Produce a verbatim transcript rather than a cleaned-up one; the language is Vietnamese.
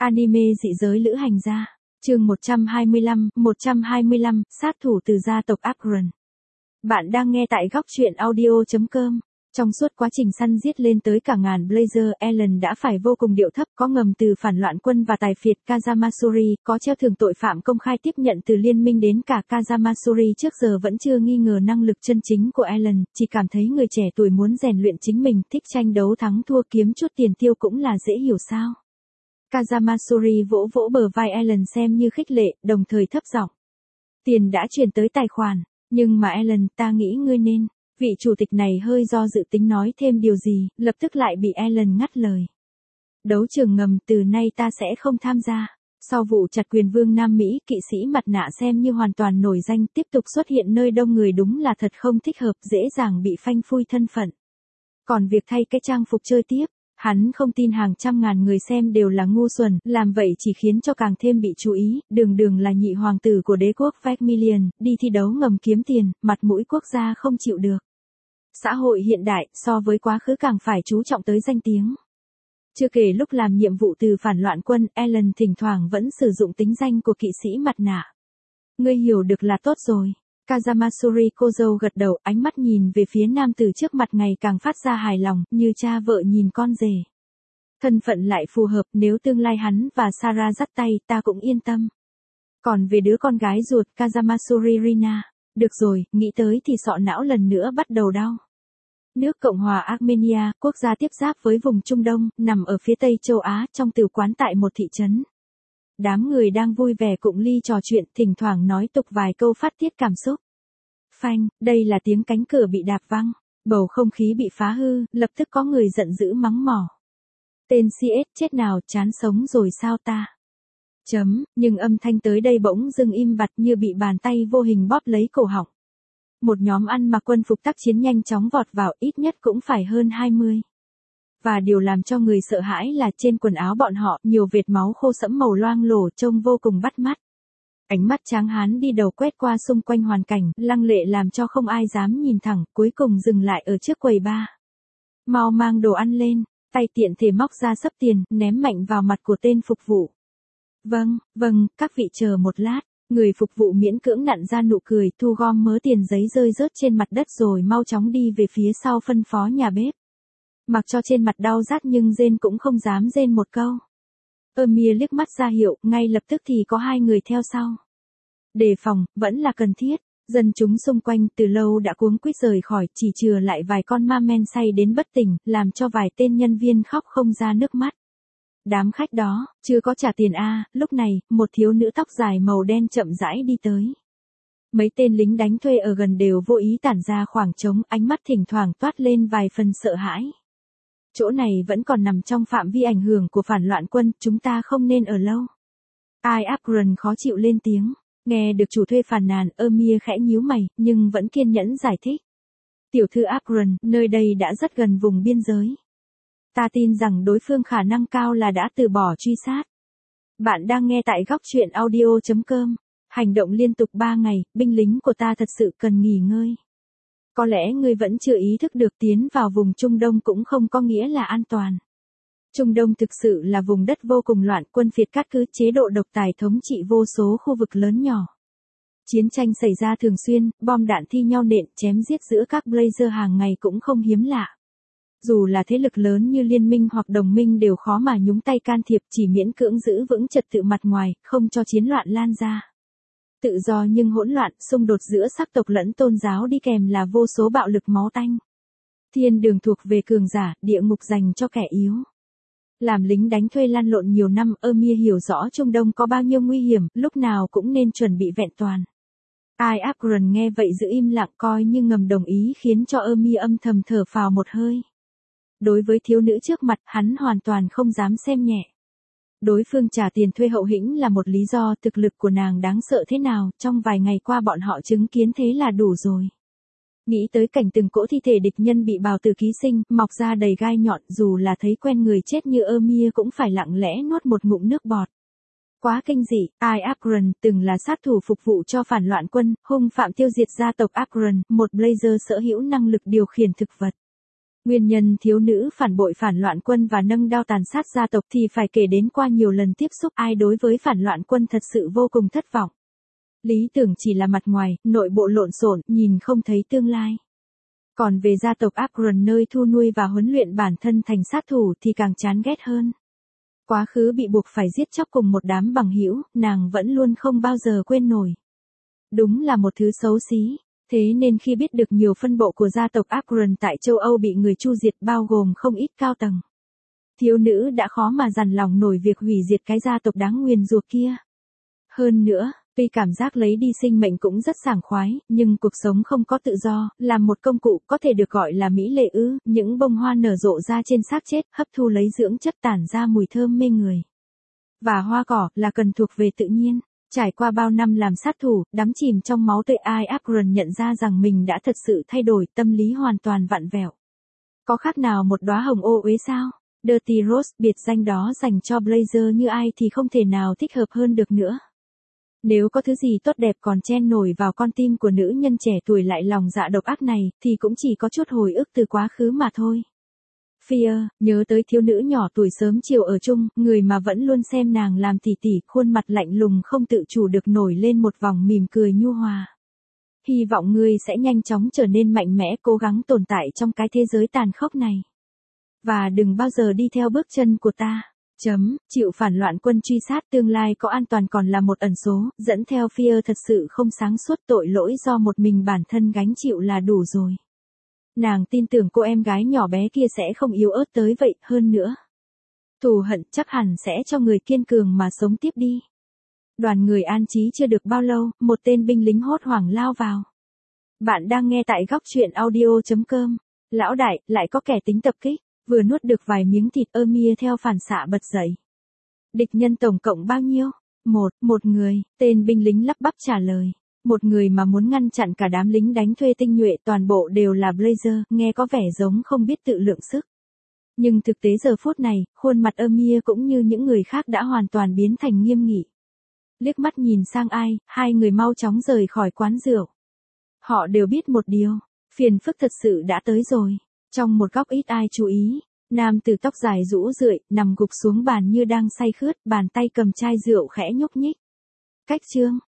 Anime dị giới lữ hành gia. Chương một trăm hai mươi lăm, một trăm hai mươi lăm, sát thủ từ gia tộc Akron. Bạn đang nghe tại góc truyện audio chấm com. Trong suốt quá trình săn giết lên tới cả ngàn Blazer, Ellen đã phải vô cùng điệu thấp, có ngầm từ phản loạn quân và tài phiệt Kazamasuri, có treo thưởng tội phạm công khai tiếp nhận từ liên minh đến cả Kazamasuri trước giờ vẫn chưa nghi ngờ năng lực chân chính của Ellen, chỉ cảm thấy người trẻ tuổi muốn rèn luyện chính mình, thích tranh đấu thắng thua kiếm chút tiền tiêu cũng là dễ hiểu sao. Kazamasuri vỗ vỗ bờ vai Ellen xem như khích lệ, đồng thời thấp giọng. Tiền đã chuyển tới tài khoản, nhưng mà Ellen, ta nghĩ ngươi nên. Vị chủ tịch này hơi do dự tính nói thêm điều gì, lập tức lại bị Ellen ngắt lời. Đấu trường ngầm, từ nay ta sẽ không tham gia. Sau vụ chặt quyền vương Nam Mỹ, kỵ sĩ mặt nạ xem như hoàn toàn nổi danh tiếp tục xuất hiện nơi đông người đúng là thật không thích hợp, dễ dàng bị phanh phui thân phận. Còn việc thay cái trang phục chơi tiếp, hắn không tin hàng trăm ngàn người xem đều là ngu xuẩn, làm vậy chỉ khiến cho càng thêm bị chú ý, đường đường là nhị hoàng tử của đế quốc Vermilion, đi thi đấu ngầm kiếm tiền, mặt mũi quốc gia không chịu được. Xã hội hiện đại, so với quá khứ càng phải chú trọng tới danh tiếng. Chưa kể lúc làm nhiệm vụ từ phản loạn quân, Ellen thỉnh thoảng vẫn sử dụng tính danh của kỵ sĩ mặt nạ. Ngươi hiểu được là tốt rồi. Kazamasuri cô dâu gật đầu, ánh mắt nhìn về phía nam tử trước mặt ngày càng phát ra hài lòng, như cha vợ nhìn con rể. Thân phận lại phù hợp, nếu tương lai hắn và Sarah dắt tay, ta cũng yên tâm. Còn về đứa con gái ruột, Kazamasuri Rina, được rồi, nghĩ tới thì sọ não lần nữa bắt đầu đau. Nước Cộng hòa Armenia, quốc gia tiếp giáp với vùng Trung Đông, nằm ở phía tây châu Á, trong tử quán tại một thị trấn. Đám người đang vui vẻ cụng ly trò chuyện, thỉnh thoảng nói tục vài câu phát tiết cảm xúc. Phanh, đây là tiếng cánh cửa bị đạp văng, bầu không khí bị phá hư, lập tức có người giận dữ mắng mỏ. Tên xê ét chết nào, chán sống rồi sao ta? Chấm, nhưng âm thanh tới đây bỗng dưng im bặt như bị bàn tay vô hình bóp lấy cổ họng. Một nhóm ăn mặc quân phục tác chiến nhanh chóng vọt vào, ít nhất cũng phải hơn hai mươi. Và điều làm cho người sợ hãi là trên quần áo bọn họ nhiều vệt máu khô sẫm màu loang lổ trông vô cùng bắt mắt. Ánh mắt tráng hán đi đầu quét qua xung quanh hoàn cảnh, lăng lệ làm cho không ai dám nhìn thẳng, cuối cùng dừng lại ở trước quầy bar. Mau mang đồ ăn lên, tay tiện thể móc ra xấp tiền, ném mạnh vào mặt của tên phục vụ. Vâng, vâng, các vị chờ một lát. Người phục vụ miễn cưỡng nặn ra nụ cười, thu gom mớ tiền giấy rơi rớt trên mặt đất rồi mau chóng đi về phía sau phân phó nhà bếp. Mặc cho trên mặt đau rát nhưng rên cũng không dám rên một câu. Amir liếc mắt ra hiệu, ngay lập tức thì có hai người theo sau. Đề phòng, vẫn là cần thiết. Dân chúng xung quanh từ lâu đã cuống quýt rời khỏi, chỉ chừa lại vài con ma men say đến bất tỉnh, làm cho vài tên nhân viên khóc không ra nước mắt. Đám khách đó, chưa có trả tiền a. Lúc này, một thiếu nữ tóc dài màu đen chậm rãi đi tới. Mấy tên lính đánh thuê ở gần đều vô ý tản ra khoảng trống, ánh mắt thỉnh thoảng toát lên vài phần sợ hãi. Chỗ này vẫn còn nằm trong phạm vi ảnh hưởng của phản loạn quân, chúng ta không nên ở lâu. Ai Akron khó chịu lên tiếng, nghe được chủ thuê phàn nàn, Amir khẽ nhíu mày, nhưng vẫn kiên nhẫn giải thích. Tiểu thư Akron, nơi đây đã rất gần vùng biên giới. Ta tin rằng đối phương khả năng cao là đã từ bỏ truy sát. Bạn đang nghe tại góc truyện audio chấm com. Hành động liên tục ba ngày, binh lính của ta thật sự cần nghỉ ngơi. Có lẽ ngươi vẫn chưa ý thức được tiến vào vùng Trung Đông cũng không có nghĩa là an toàn. Trung Đông thực sự là vùng đất vô cùng loạn, quân phiệt cát cứ chế độ độc tài thống trị vô số khu vực lớn nhỏ. Chiến tranh xảy ra thường xuyên, bom đạn thi nhau nện, chém giết giữa các Blazer hàng ngày cũng không hiếm lạ. Dù là thế lực lớn như liên minh hoặc đồng minh đều khó mà nhúng tay can thiệp, chỉ miễn cưỡng giữ vững trật tự mặt ngoài, không cho chiến loạn lan ra. Tự do nhưng hỗn loạn, xung đột giữa sắc tộc lẫn tôn giáo đi kèm là vô số bạo lực máu tanh. Thiên đường thuộc về cường giả, địa ngục dành cho kẻ yếu. Làm lính đánh thuê lăn lộn nhiều năm, Amir hiểu rõ Trung Đông có bao nhiêu nguy hiểm, lúc nào cũng nên chuẩn bị vẹn toàn. Ai Akron nghe vậy giữ im lặng, coi như ngầm đồng ý, khiến cho Amir âm thầm thở phào một hơi. Đối với thiếu nữ trước mặt, hắn hoàn toàn không dám xem nhẹ. Đối phương trả tiền thuê hậu hĩnh là một lý do, thực lực của nàng đáng sợ thế nào, trong vài ngày qua bọn họ chứng kiến thế là đủ rồi. Nghĩ tới cảnh từng cỗ thi thể địch nhân bị bào tử ký sinh, mọc ra đầy gai nhọn, dù là thấy quen người chết như Amir cũng phải lặng lẽ nuốt một ngụm nước bọt. Quá kinh dị, Ai Akron từng là sát thủ phục vụ cho phản loạn quân, hung phạm tiêu diệt gia tộc Akron, một Blazer sở hữu năng lực điều khiển thực vật. Nguyên nhân thiếu nữ phản bội phản loạn quân và nâng đao tàn sát gia tộc thì phải kể đến qua nhiều lần tiếp xúc ai đối với phản loạn quân thật sự vô cùng thất vọng. Lý tưởng chỉ là mặt ngoài, nội bộ lộn xộn, nhìn không thấy tương lai. Còn về gia tộc Akron nơi thu nuôi và huấn luyện bản thân thành sát thủ thì càng chán ghét hơn. Quá khứ bị buộc phải giết chóc cùng một đám bằng hữu, nàng vẫn luôn không bao giờ quên nổi. Đúng là một thứ xấu xí. Thế nên khi biết được nhiều phân bộ của gia tộc Akron tại châu Âu bị người chu diệt bao gồm không ít cao tầng, thiếu nữ đã khó mà dằn lòng nổi việc hủy diệt cái gia tộc đáng nguyền rủa kia. Hơn nữa, tuy cảm giác lấy đi sinh mệnh cũng rất sảng khoái, nhưng cuộc sống không có tự do, làm một công cụ có thể được gọi là mỹ lệ ư, những bông hoa nở rộ ra trên xác chết, hấp thu lấy dưỡng chất tản ra mùi thơm mê người. Và hoa cỏ là cần thuộc về tự nhiên. Trải qua bao năm làm sát thủ, đắm chìm trong máu tươi, ai Akron nhận ra rằng mình đã thật sự thay đổi, tâm lý hoàn toàn vặn vẹo. Có khác nào một đóa hồng ô uế sao? Dirty Rose, biệt danh đó dành cho Blazer như ai thì không thể nào thích hợp hơn được nữa. Nếu có thứ gì tốt đẹp còn chen nổi vào con tim của nữ nhân trẻ tuổi lại lòng dạ độc ác này, thì cũng chỉ có chút hồi ức từ quá khứ mà thôi. Fear, nhớ tới thiếu nữ nhỏ tuổi sớm chiều ở chung, người mà vẫn luôn xem nàng làm tỉ tỉ, khuôn mặt lạnh lùng không tự chủ được nổi lên một vòng mỉm cười nhu hòa. Hy vọng ngươi sẽ nhanh chóng trở nên mạnh mẽ, cố gắng tồn tại trong cái thế giới tàn khốc này. Và đừng bao giờ đi theo bước chân của ta. Chấm, chịu phản loạn quân truy sát, tương lai có an toàn còn là một ẩn số, dẫn theo Fear thật sự không sáng suốt, tội lỗi do một mình bản thân gánh chịu là đủ rồi. Nàng tin tưởng cô em gái nhỏ bé kia sẽ không yếu ớt tới vậy, hơn nữa. Thù hận chắc hẳn sẽ cho người kiên cường mà sống tiếp đi. Đoàn người an trí chưa được bao lâu, một tên binh lính hốt hoảng lao vào. Bạn đang nghe tại góc truyện audio chấm com. Lão đại, lại có kẻ tính tập kích, vừa nuốt được vài miếng thịt, Amir theo phản xạ bật dậy. Địch nhân tổng cộng bao nhiêu? Một, một người, tên binh lính lắp bắp trả lời. Một người mà muốn ngăn chặn cả đám lính đánh thuê tinh nhuệ, toàn bộ đều là Blazer, nghe có vẻ giống không biết tự lượng sức. Nhưng thực tế giờ phút này, khuôn mặt Amir cũng như những người khác đã hoàn toàn biến thành nghiêm nghị. Liếc mắt nhìn sang ai, hai người mau chóng rời khỏi quán rượu. Họ đều biết một điều, phiền phức thật sự đã tới rồi. Trong một góc ít ai chú ý, nam tử tóc dài rũ rượi, nằm gục xuống bàn như đang say khướt, bàn tay cầm chai rượu khẽ nhúc nhích. Cách chương